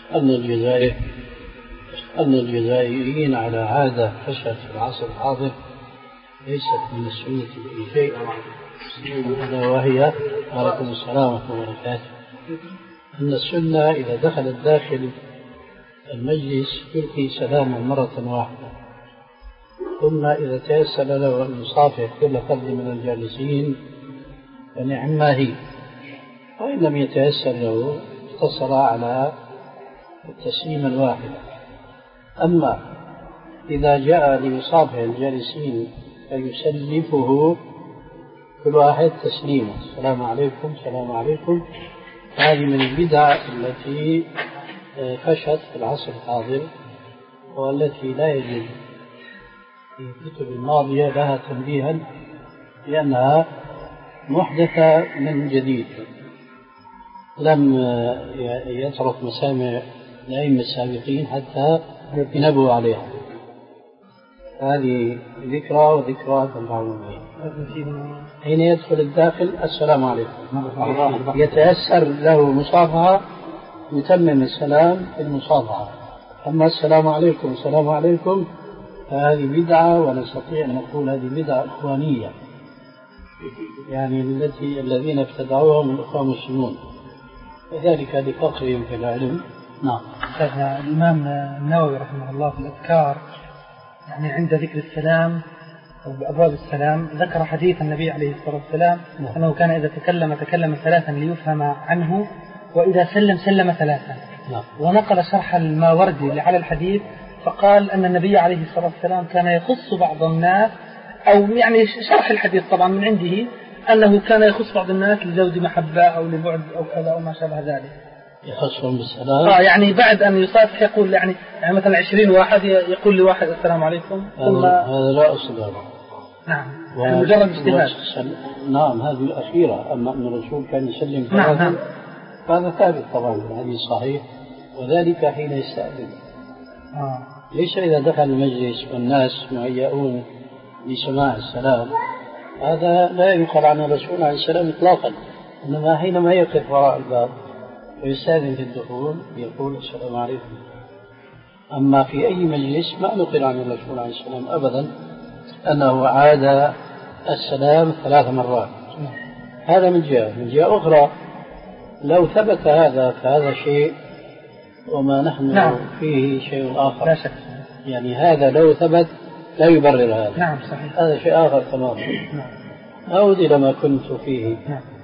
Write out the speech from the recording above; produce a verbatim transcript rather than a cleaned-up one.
أن الجزائر أن الجزائريين على عادة فشت في العصر الحاضر ليست من السنة بأي شيء، ألا وهي عليكم السلام ورحمة الله وبركاته أن السنة إذا دخلت داخل المجلس يلقي سلاما مرة واحدة، ثم إذا تيسر له أن يصافح كل فرد من الجالسين فنعم ما هي، وإن لم يتيسر له اقتصر على التسليم الواحد. أما إذا جاء ليصافح الجالسين فيسلفه كل واحد تسليما، السلام عليكم السلام عليكم، هذه من البدع التي فشت في العصر الحاضر والتي لا يجب في الكتب الماضية لها تنبيها لأنها محدثة من جديد، لم يترك مسامع الأئمة السابقين حتى ينبهوا عليها. هذه ذكرى وذكرى تنفعون بها. حين يدخل الداخل السلام عليكم، يتيسر له مصافحة يتمم السلام بالمصافحة. أما السلام عليكم السلام عليكم فهذه بدعة، ونستطيع أن نقول هذه بدعة إخوانية، يعني التي الذين ابتدعوها من الإخوان المسلمون، وذلك لفقرهم في العلم. نعم. الإمام النووي رحمه الله في الأذكار يعني عند ذكر السلام أو بأبواب السلام ذكر حديث النبي عليه الصلاة والسلام أنه كان إذا تكلم تكلم ثلاثا ليفهم عنه، وإذا سلم سلم ثلاثا. ونقل شرح الماوردي على الحديث فقال أن النبي عليه الصلاة والسلام كان يخص بعض الناس، أو يعني شرح الحديث طبعا من عنده أنه كان يخص بعض الناس لزود محبة أو لبعد أو كذا أو ما شابه ذلك، يخصهم بالسلام. آه يعني بعد أن يصافح يقول يعني, يعني مثلا عشرين واحد يقول لواحد السلام عليكم. ثم هذا لا أصل له. نعم مجرد اجتهاد. نعم هذه الأخيرة. أما أن الرسول كان يسلم نعم نعم هذا ثابت طبعا الحديث صحيح، وذلك حين يستأذن. آه. ليس إذا دخل المجلس والناس مهيئون لسماع السلام، هذا لا ينقل عن الرسول عليه السلام إطلاقا، إنما حينما يقف وراء الباب ويستأذن في الدخول يقول السلام عليكم. أما في أي مجلس ما نقل عن الرسول عليه السلام أبدا أنه عاد السلام ثلاث مرات. هذا من جهة. من جهة أخرى لو ثبت هذا فهذا شيء وما نحن نعم. فيه شيء آخر. لا شك. يعني هذا لو ثبت لا يبرر هذا. نعم صحيح. هذا شيء آخر تماما. نعم. أعود إلى ما كنت فيه. نعم.